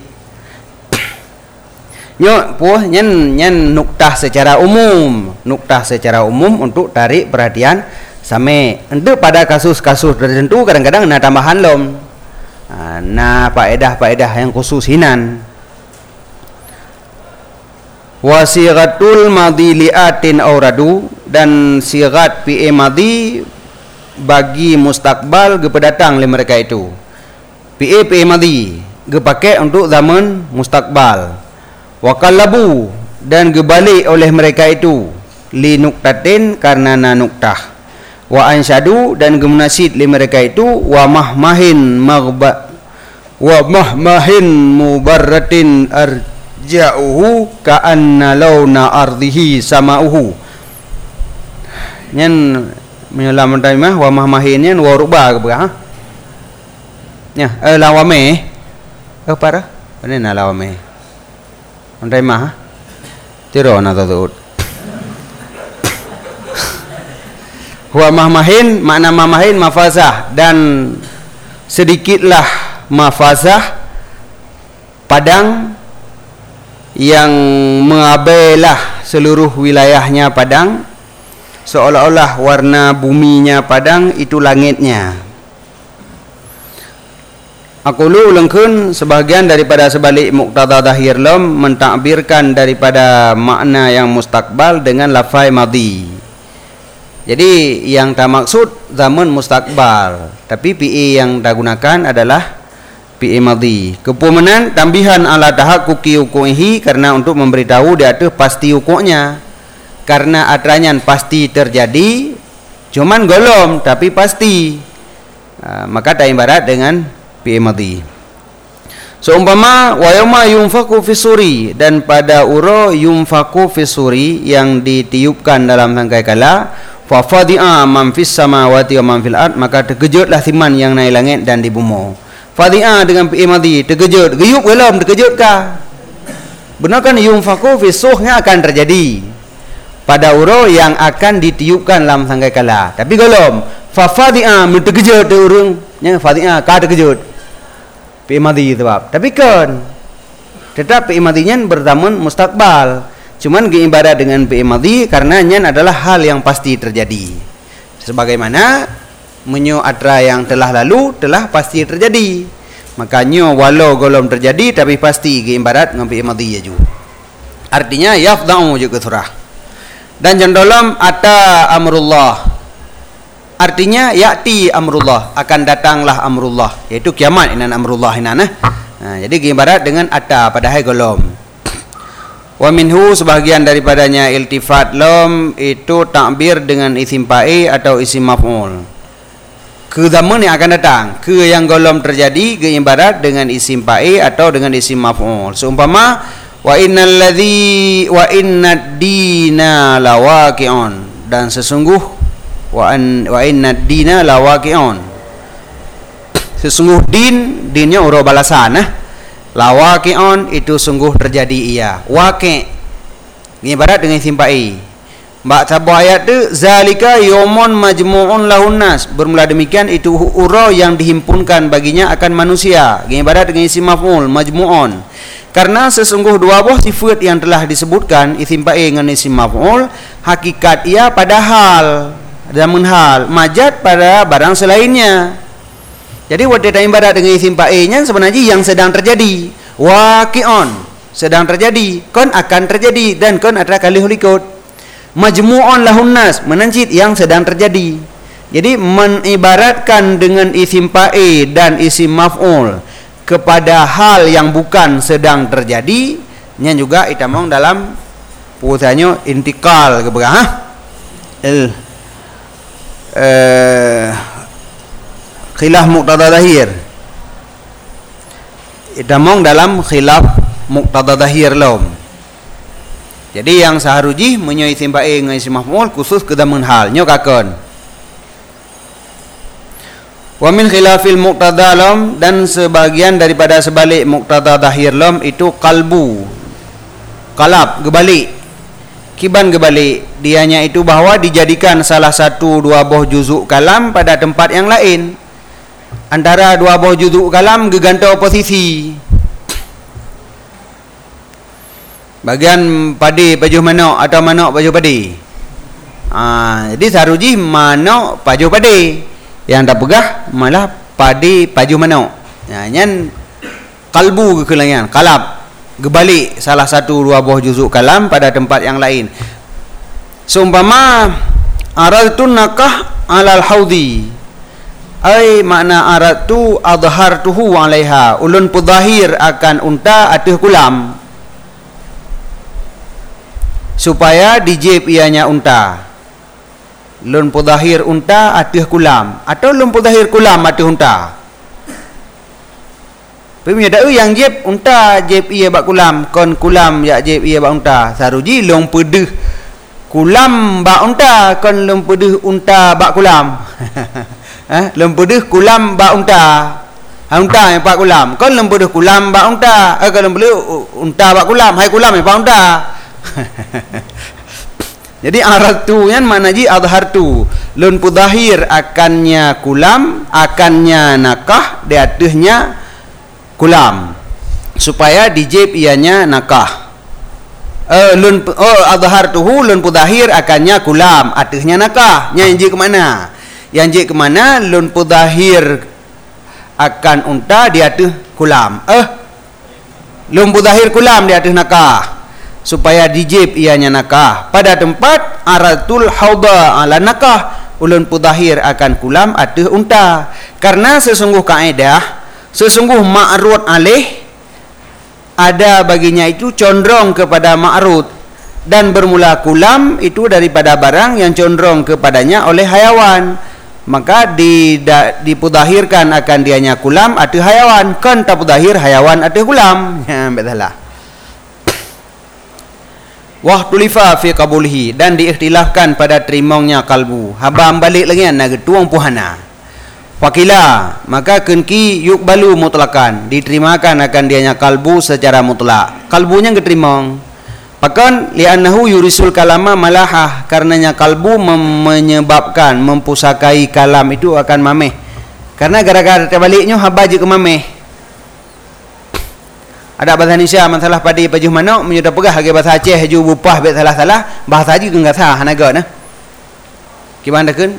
nyo puh nyen nuktah secara umum, nuktah secara umum untuk tarik perhatian Sampai untuk pada kasus-kasus tertentu kadang-kadang na tambahan lom. Na faedah-faedah yang khusus hinan. Wa sighatul madhi li'atin auradu, dan sigat fi'il madhi bagi mustakbal gepedatang le mereka itu. Fi'il madhi gepakai untuk zaman mustakbal. Wa qallabu, dan gebalik oleh mereka itu li nuktatin karena na nuktah. Wa ansyadu, dan gemunasid li mereka itu wa mahmahin mubarratin arja'uhu ka'anna launa ardihi sama'uhu. Nyen menyelam taimah wa mahmahin nyen wa ruba ke berah. Nya lawame para mana na lawame taimah tiro na tutut. Wa mahmahin, makna mahmahin mafazah, dan sedikitlah mafazah padang yang mengabailah seluruh wilayahnya padang, seolah-olah warna buminya padang itu langitnya. Aku ulangkan sebahagian daripada sebalik muqtada zahir lam mentakbirkan daripada makna yang mustakbal dengan lafai madhi. Jadi yang tak maksud zaman mustakbal, tapi PE yang tak gunakan adalah PE madhi. Kepumenan tambihan ala tahaqquqi uquhi, karena untuk memberitahu di atas pasti ukuknya. Karena atranyan pasti terjadi, cuman golom tapi pasti. Maka tak ibarat dengan PE madhi. Seumpama wa yauma yunfaku fisuri, dan pada uro yunfaku fisuri yang ditiupkan dalam sangkakala, fa fadi'a man fis samawati wa man fil ard, maka terkejutlah timan yang naik langit dan di bumi. Fadi'a dengan fi'il madhi, terkejut, geyup belum terkejut kah? Benar kan yunfaku fisuhnya akan terjadi pada uro yang akan ditiupkan dalam sangkakala. Tapi golom fa fadi'a terkejut de urangnya, fadi'a ka terkejut. Fi'il madhi sebab. Tapi kan tetap fi'il madhinya berzaman mustakbal. Cuman ibarat dengan fi'il madhi karena nyan adalah hal yang pasti terjadi. Sebagaimana menyo atra yang telah lalu telah pasti terjadi. Makanya walau golom terjadi tapi pasti ibarat dengan fi'il madhi juga. Artinya yafda'u juga surah. Dan jandalam ata amrullah. Artinya ya'ti amrullah, akan datanglah amrullah, yaitu kiamat inan amrullah inan. Jadi ibarat dengan ata pada hai golom. Wa minhu, sebahagian daripadanya iltifat lam itu takbir dengan isim fa'i atau isim maf'ul. Ke zaman yang akan datang, ke yang golom terjadi ke ibarat dengan isim fa'i atau dengan isim maf'ul. Seumpama wa innad dina lawaqi'un, dan sesungguh wa innad dina lawaqi'un, sesungguh dinnya uro balasan. Lawaqi'un itu sungguh terjadi ia. Waqi' ibarat dengan isim fa'i. Mbak tabu ayat tu zalika yawmun majmu'un lahun nas, bermula demikian itu uro yang dihimpunkan baginya akan manusia. Ibarat dengan isim maf'ul majmu'un. Karena sesungguh dua buah sifat yang telah disebutkan isim fa'i dengan isim maf'ul, hakikat ia pada hal zaman hal, majat pada barang selainnya. Jadi wadata ibarat dengan isim fa'i-nya sebenarnya yang sedang terjadi. Waqi'un sedang terjadi, kon akan terjadi, dan kon adalah kali hulikut. Majmu'un lahun nas menancit yang sedang terjadi. Jadi menibaratkan dengan isim fa'i dan isim maf'ul kepada hal yang bukan sedang terjadi, nya juga itamong dalam putusanya intikal ke berah. Khilaf muqtada zahir. Itamong dalam khilaf muqtada zahir lom. Jadi yang saharuji menyo isim fa'i dengan isim maf'ul khusus ke zaman hal nyokakeun. Wa min khilafil muqtada lam, dan sebagian daripada sebalik muqtada zahir lam itu qalbu. Qalab gebalik. Kiban gebalik, dianya itu bahwa dijadikan salah satu dua buah juzuk kalam pada tempat yang lain. Antara dua buah juzuk kalam gegantau posisi. Bagian padi baju manok atau manok baju padi. Jadi saruji manok pajuh padi, yang dah pegah malah padi pajuh manok. Nyan kalbu ke kelangan, kalab gebalik salah satu dua buah juzuk kalam pada tempat yang lain. Seumpama aradtu nakah alal haudi, ai makna aradtu adhartuhu alaiha, ulun pudahir akan unta atas kulam supaya dijib ianya unta. Lun pudahir unta atas kulam atau lun pudahir kulam atas unta. Pemia dak yang jeb unta jeb ia bak kulam, kon kulam ya jeb ia bak unta. Saruji long pedeh kulam bak unta, kon long pedeh unta bak kulam. Long pedeh kulam bak unta. Unta yang bak kulam, kon long pedeh kulam bak unta. Kon long pedeh unta bak kulam, hai kulam yang bak unta. Jadi aradtu yang mana ji adhartu, lun pudahir akannya kulam, akannya nakah di atasnya kulam supaya dijib ianya nakah. Adhartuhu lun pudahir akannya kulam, atasnya nakah. Yang ji ke mana? Yang ji ke mana? Lun pudahir akan unta di atas kulam. Lun pudahir kulam di atas nakah supaya dijib ianya nakah. Pada tempat aratul hauda ala nakah, ulun pudahir akan kulam atas unta. Karena sesungguh kaedah, sesungguh ma'rud alih ada baginya itu condong kepada ma'rud, dan bermula kulam itu daripada barang yang condong kepadanya oleh hayawan, maka dipudahirkan akan dianya kulam atas hayawan, kan tak pudahir hayawan atas kulam. Ya, betul. Wahtulifa fi qabulihi, dan diikhtilafkan pada terimongnya kalbu. Habam balik lagi nak tuang puhana. Fakila, maka kenki yukbalu mutlakan, diterimakan akan dianya kalbu secara mutlak. Kalbunya keterimong. Pakan li'annahu yurisul kalama malahah, karenanya kalbu menyebabkan mempusakai kalam itu akan mameh. Karena gara-gara terbaliknya haba je ke mameh. Ada bahasa Indonesia masalah padi pajuh manok menyudah pegah bagi bahasa Aceh haju bupah bet salah-salah bahasa haji enggak sah hanaga nah. Gimana kan?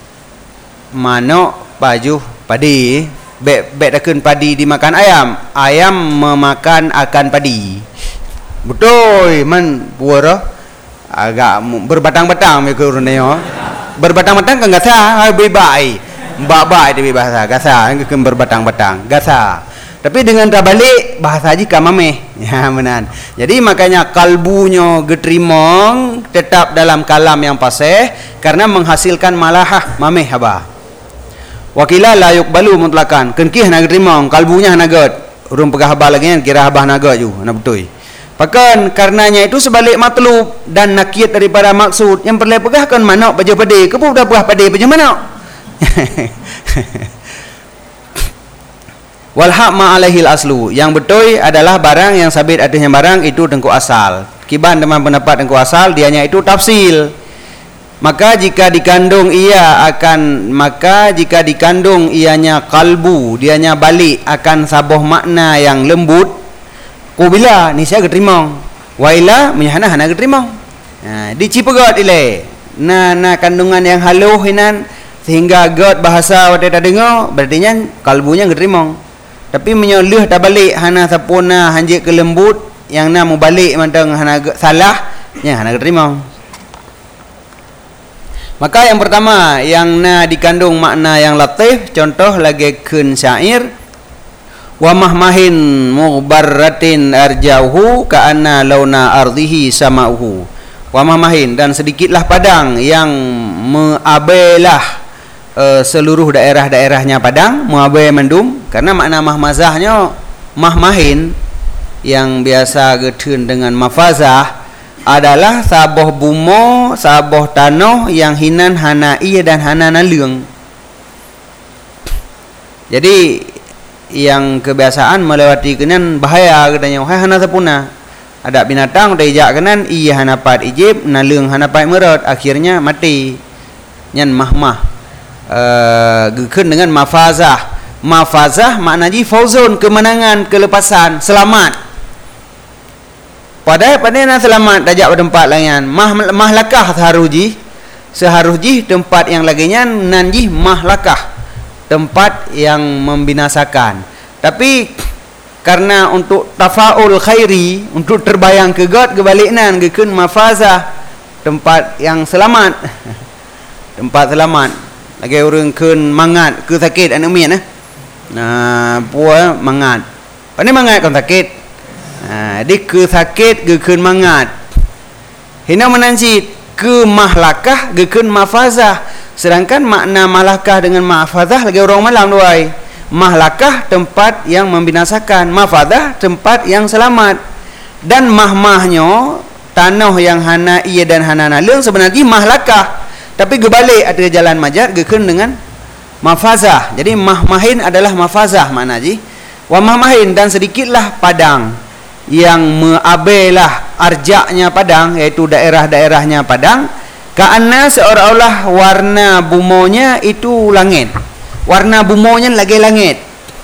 Manok pajuh padi bet dakeun padi dimakan ayam, ayam memakan akan padi. Betul man puara agak berbatang-batang me ke urunnya. Berbatang-batang kan enggak sah, bebai. Mbak-mbak itu bahasa gasa ke berbatang-batang, gasa. Tapi dengan terbalik bahasa haji kamameh. Ya benar. Jadi makanya kalbunya getrimong tetap dalam kalam yang fasih karena menghasilkan malahah mameh haba. Wakila la yuqbalu mutlakan. Kenkih nak getrimong kalbunya hanagat. Urung pegah haba lagi kira haba hanagat ju. Ana betul. Pakan karenanya itu sebalik matlub dan nakiyat daripada maksud. Yang perlu pegah kan manok baju padi. Ke dah pegah padi baju manok. Walhaq ma'alahil aslu, yang betul adalah barang yang sabit atasnya barang itu tengku asal. Kiban dengan pendapat tengku asal dianya itu tafsil. Maka jika dikandung ianya kalbu, dianya balik akan sabuh makna yang lembut. Kubila ni saya keterimong, waila menyahana hana keterimong. Dicipegot ile. Na kandungan yang haluh hinan sehingga god bahasa wate tak dengar, berarti kalbunya keterimong. Tapi menyoluh tak balik hana sapuna hanjik ke lembut yang nak mau balik mandang hana salah nya hana terima. Maka yang pertama yang nak dikandung makna yang latif, contoh lagi kun syair wa mahmahin mughbarratin arjauhu ka'anna launa ardhihi samauhu. Wa mahmahin, dan sedikitlah padang yang meabelah seluruh daerah-daerahnya padang, muabai mendum. Karena makna mahmazahnya mahmahin yang biasa getun dengan mafazah adalah saboh bumo, saboh tanah yang hinan hana iya dan hana nalung. Jadi yang kebiasaan melewati kenan bahaya katanya, hai hana sapuna. Ada binatang dijak kenan iya hana pat ijib, nalung hana pat merot, akhirnya mati. Nyan mahmah. Gekun dengan mafazah. Mafazah maknanya fauzun, kemenangan, kelepasan, selamat. Padahal nak selamat tajak pada tempat lain. Mahlakah haruji seharusnya tempat yang laginya nanji mahlakah, tempat yang membinasakan. Tapi karena untuk tafaul khairi, untuk terbayang ke God kebaliknan gekeun mafazah, tempat yang selamat. Tempat selamat. Lagi orang keun mangat ke sakit anu mian puan mangat. Pani mangat kon sakit. Di ke sakit gekeun mangat. Hina menansi ke mahlakah gekeun mafazah. Sedangkan makna mahlakah dengan mafazah lagi orang malam duai. Mahlakah tempat yang membinasakan, mafazah tempat yang selamat. Dan mahmahnya tanah yang hana iya dan hana nalung sebenarnya mahlakah. Tapi gebalik ada jalan majat gekeun dengan mafazah. Jadi mahmahin adalah mafazah makna ji. Wa mahmahin dan sedikitlah padang yang meabelah arjaknya padang, iaitu daerah-daerahnya padang. Ka'anna seolah-olah warna bumonya itu langit. Warna bumonya lagi langit.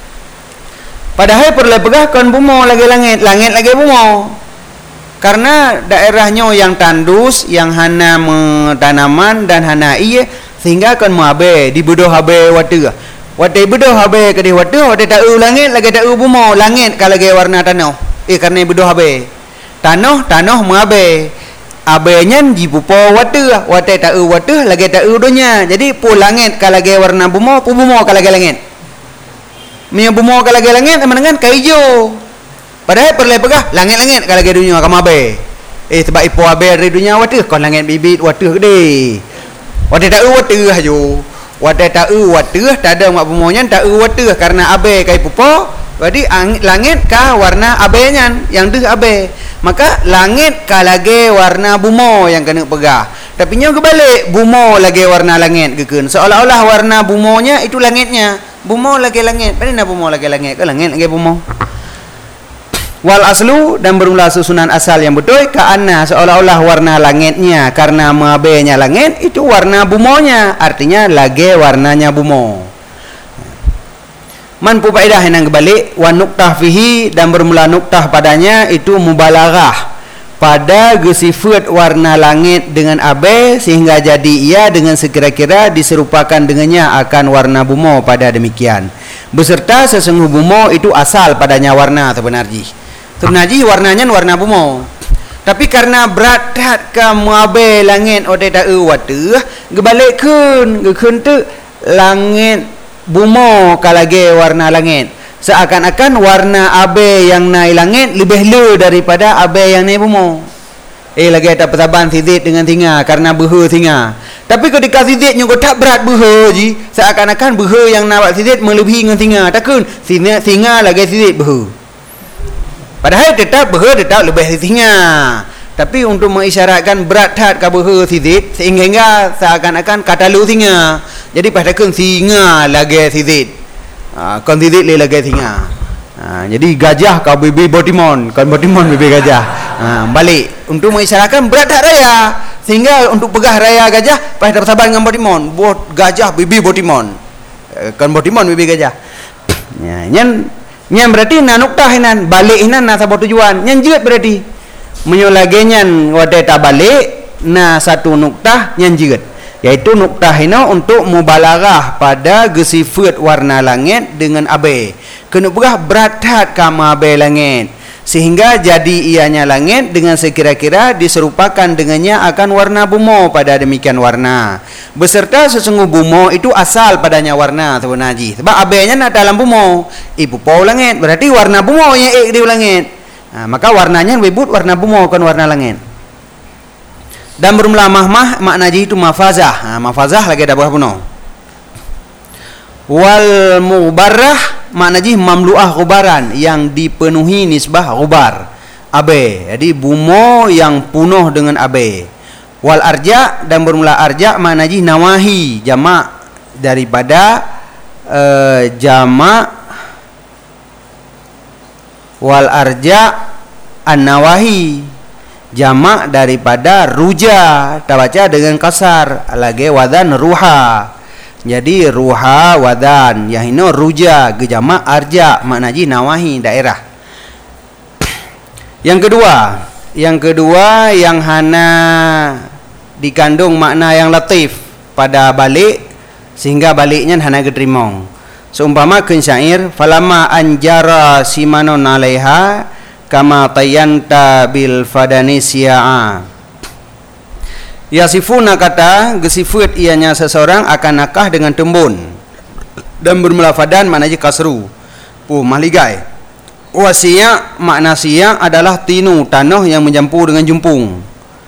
Padahal perlu pegahkan bumo lagi langit, langit lagi bumo. Karena daerahnya yang tandus, yang hana tanaman dan hana iya, sehingga akan muabe di bedoh habe watu. Watu bedoh habe ke di watu, watu tau langit lagi tau bumo, langit kalau lagi warna tanah. Karena bedoh habe. Tanah muabe. Abenya di pupo watu, watu tau watu lagi tau donya. Jadi pu langit kalau lagi warna bumo, pu bumo kalau lagi langit. Mia bumo kalau lagi langit sama dengan hijau. Padahal perlu pegah langit-langit kalau lagi dunia kamu abe. Sebab ipo abe dari dunia watu kon langit bibit watu gede. Watu tak watu ajo. Watu tak watu tak ada mak bumonya tak watu karena abe kai pupo. Jadi langit ka warna abenya yang tu abe. Maka langit ka lagi warna bumo yang kena pegah. Tapi nya kebalik bumo lagi warna langit gekeun. Seolah-olah warna bumonya itu langitnya. Bumo lagi langit. Pada bumo lagi langit ke langit lagi bumo. Wal aslu dan bermula susunan asal yang betul ka'anna seolah-olah warna langitnya karena mabenya langit itu warna bumonya, artinya lagi warnanya bumo. Man pu faedah yang kebalik wa nuqtah fihi dan bermula nuqtah padanya itu mubalaghah pada gesifat warna langit dengan abe sehingga jadi ia dengan sekira-kira diserupakan dengannya akan warna bumo pada demikian. Beserta sesungguh bumo itu asal padanya warna sebenarnya. Sebenarnya warnanya warna bumo. Tapi karena berat ke muabe langit ode tak watu, gebalikkeun tu langit bumo kalage warna langit. Seakan-akan warna abe yang naik langit lebih lu daripada abe yang naik bumo. Lagi ada pertaban sidit dengan singa karena beha singa. Tapi ketika sidit nyugo tak berat beha ji, seakan-akan beha yang nak sidit melebihi dengan singa. Takun singa lagi sidit beha. Padahal tetap beha tetap lebih singa. Tapi untuk mengisyaratkan berat hat ka beha sidit sehingga seakan-akan kata lu singa. Jadi padahal singa lagi sidit. Kon sidit lagi singa. Jadi gajah kau bibi botimon, kon botimon bibi gajah. Balik untuk mengisyaratkan berat hat raya sehingga untuk pegah raya gajah pada bersabar dengan botimon. Bot gajah bibi botimon. Kon botimon bibi gajah. Nyan berarti na nuktah hinan balik hinan na sabot tujuan nyan jeut berarti menyolagenyan wade ta balik na satu nuktah nyan jeut yaitu nuktah hina untuk mubalaghah pada gesifat warna langit dengan abe kena pegah beratat kama abe langit sehingga jadi ianya langit dengan sekira-kira diserupakan dengannya akan warna bumo pada demikian warna beserta sesungguh bumo itu asal padanya warna sebenarnya sebab abenya nak dalam bumo ibu pau langit berarti warna bumo yang di langit maka warnanya wibut warna bumo kan warna langit dan bermula mahmah makna itu mafazah mafazah lagi ada buah buno wal mubarrah makna mamluah ghubaran yang dipenuhi nisbah ghubar abe jadi bumo yang penuh dengan abe wal arja dan bermula arja makna nawahi jamak daripada jamak wal arja an-nawahi jamak daripada ruja terbaca dengan kasar lagi wadan ruha. Jadi ruha wadan yahino ruja gejama arja maknaji nawahi daerah. Yang kedua yang hana dikandung makna yang latif pada balik sehingga baliknya hana gedrimong. Seumpama keun syair falamma anjara simanon alaiha kama tayanta bil fadanisiaa. Yasifuna kata gesifut ianya seseorang akan nakah dengan tembun dan bermelafadan maknanya kasru mahligai. Wasiya makna siya adalah tinu tanah yang mencampur dengan jumpung.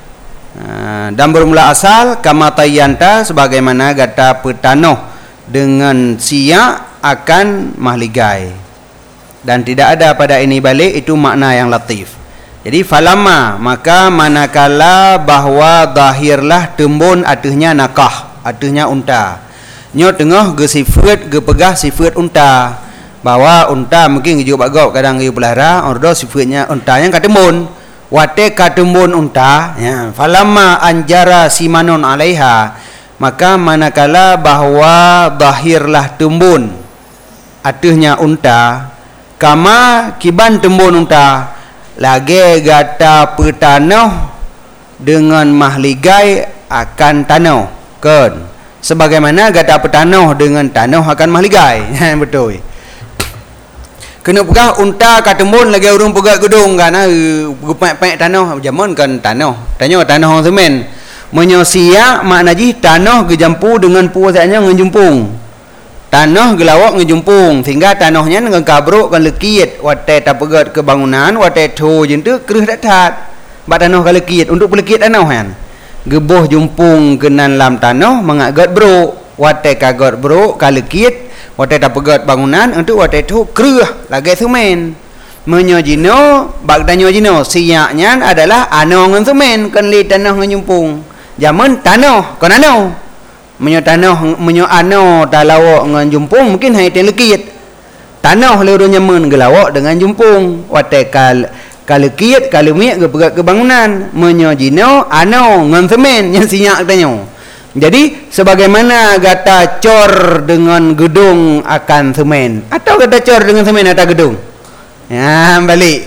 Dan bermula asal kama tayanta sebagaimana kata petanoh dengan siya akan mahligai. Dan tidak ada pada ini balik itu makna yang latif. Jadi falama maka manakala bahwa zahirlah tembun artinya nakah, artinya unta. Nyo tengah ge sifat ge pegah sifat unta. Bahwa unta mungkin juga bagau kadang ge pelihara, ordo sifatnya unta yang katembun. Wate katembun unta ya, falamma anjara simanon alaiha maka manakala bahwa zahirlah tembun artinya unta kama kiban tembun unta lagi gata petanoh dengan mahligai akan tanah kan sebagaimana gata petanoh dengan tanah akan mahligai. Betul. Kena pegah unta kat tembun lagi urung pegak gedung kan gepek-pek tanah jaman kan tanah orang semen menyosia makna ji tanah gejampu dengan puasanya ngejumpung tanah gelawak ngejumpung sehingga tanahnya dengan kabruk kan lekit wate tak pegat ke bangunan wate tu jentu kereh datat bak tanah kan lekit untuk pelekit tanah kan geboh jumpung kenan lam tanah mengagat bro wate kagat bro kan lekit wate tak pegat bangunan untuk wate tu kereh lagi semen menyojino bak danyo jino siaknya adalah ano ngan semen kan li tanah ngejumpung zaman tanah kan ano menyo tanah menyo ano talawak ngan jumpung mungkin hai ten lekit tanah le nyaman gelawak dengan jumpung wate kal lekit kalumik ke pegat ke bangunan menyojino ano ngan semen yang siak danyo. Jadi sebagaimana kata cor dengan gedung akan semen atau kata cor dengan semen atas gedung. Ya, balik.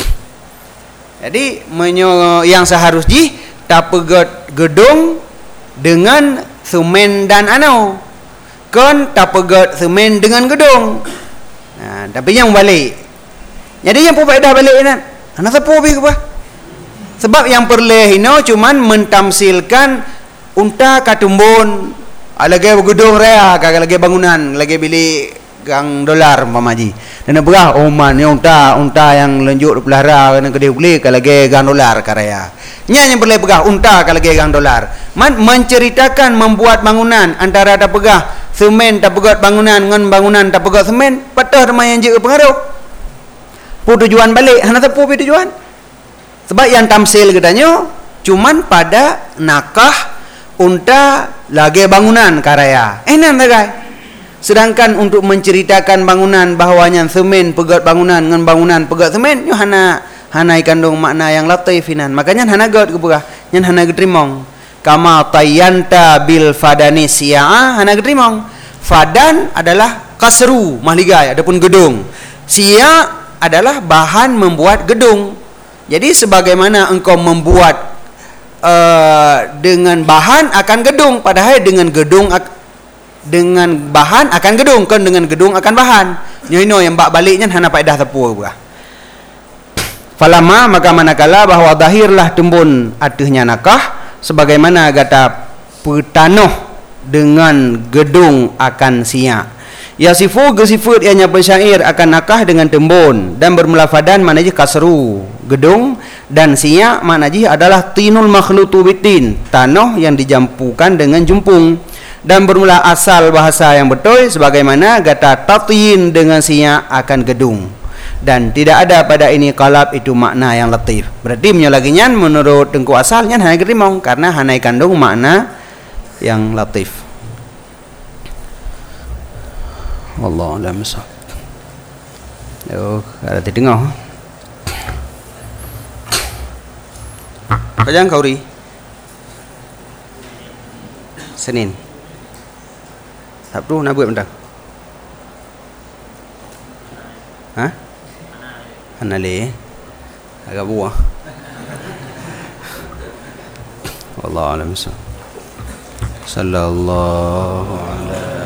Jadi yang seharusnya tak pegat gedung dengan semen dan ano. Kan tak pegat semen dengan gedung. Nah, tapi yang balik. Jadi yang faedah balik ni. Ana sepuh bi apa? Sebab yang perlehino cuman mentamsilkan unta katumbun lagi gedung rea kagak lagi bangunan lagi bilik gang dolar mamaji dan berah oman ni unta yang lenjuk pelihara kena kedai beli lagi gang dolar karaya nya yang boleh pegah unta lagi gang dolar menceritakan membuat bangunan antara tak pegah semen tak pegat bangunan dengan bangunan tak pegat semen patah ramai yang je pengaruh tujuan balik hana tepu tujuan sebab yang tamsil katanya cuman pada nakah unta lagi bangunan karaya enak tak. Sedangkan untuk menceritakan bangunan bahawanya semen pegat bangunan dengan bangunan pegat semen yo hana ikandung makna yang latifinan makanya hana god kepegah nyan hana gedrimong kama tayanta bil fadanisia hana gedrimong fadan adalah kasru mahligai adapun gedung sia adalah bahan membuat gedung. Jadi sebagaimana engkau membuat dengan bahan akan gedung padahal dengan bahan akan gedung kan dengan gedung akan bahan nyoino yang bak baliknya hana faedah tepu buah falama maka manakala bahwa zahirlah tembun artinya nakah sebagaimana kata petanoh dengan gedung akan siak yasifu gesifut ianya pensyair akan nakah dengan tembun dan bermelafadan maknanya kasru gedung dan siak maknanya adalah tinul makhlutu bitin tanah yang dijampukan dengan jumpung dan bermula asal bahasa yang betul sebagaimana kata tatin dengan siak akan gedung dan tidak ada pada ini qalab itu makna yang latif berarti menyolaginya menurut tengku asalnya hanya gerimong karena hanya kandung makna yang latif. Wallahu a'lam bishawab. Yo, ada terdengar. Kajian kauri. Senin. Sabtu nak buat benda. Hah? Anale. Agak buah. Wallahu a'lam bishawab. Sallallahu alaihi